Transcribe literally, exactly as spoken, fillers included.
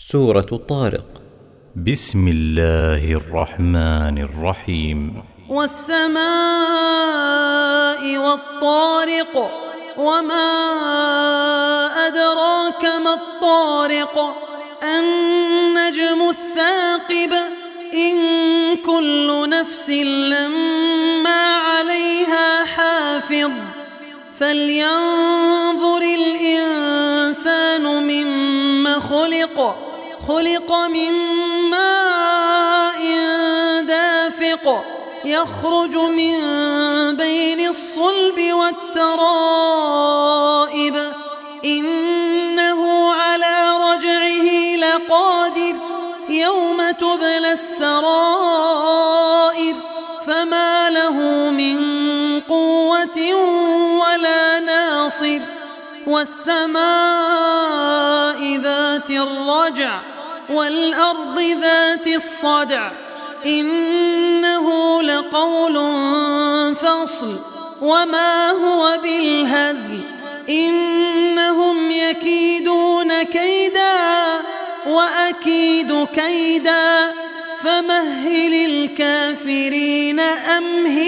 سورة طارق. بسم الله الرحمن الرحيم. والسماء والطارق، وما أدراك ما الطارق، النجم الثاقب، إن كل نفس لما عليها حافظ، فلينظر الإنسان مما خلق خلق من ماء دافق، يخرج من بين الصلب والترائب، إنه على رجعه لقادر، يوم تبلى السرائر، فما له من قوة ولا ناصر. والسماء ذات الرجع والأرض ذات الصدع، إنه لقول فصل وما هو بالهزل، إنهم يكيدون كيدا وأكيد كيدا، فمهل الكافرين أمهل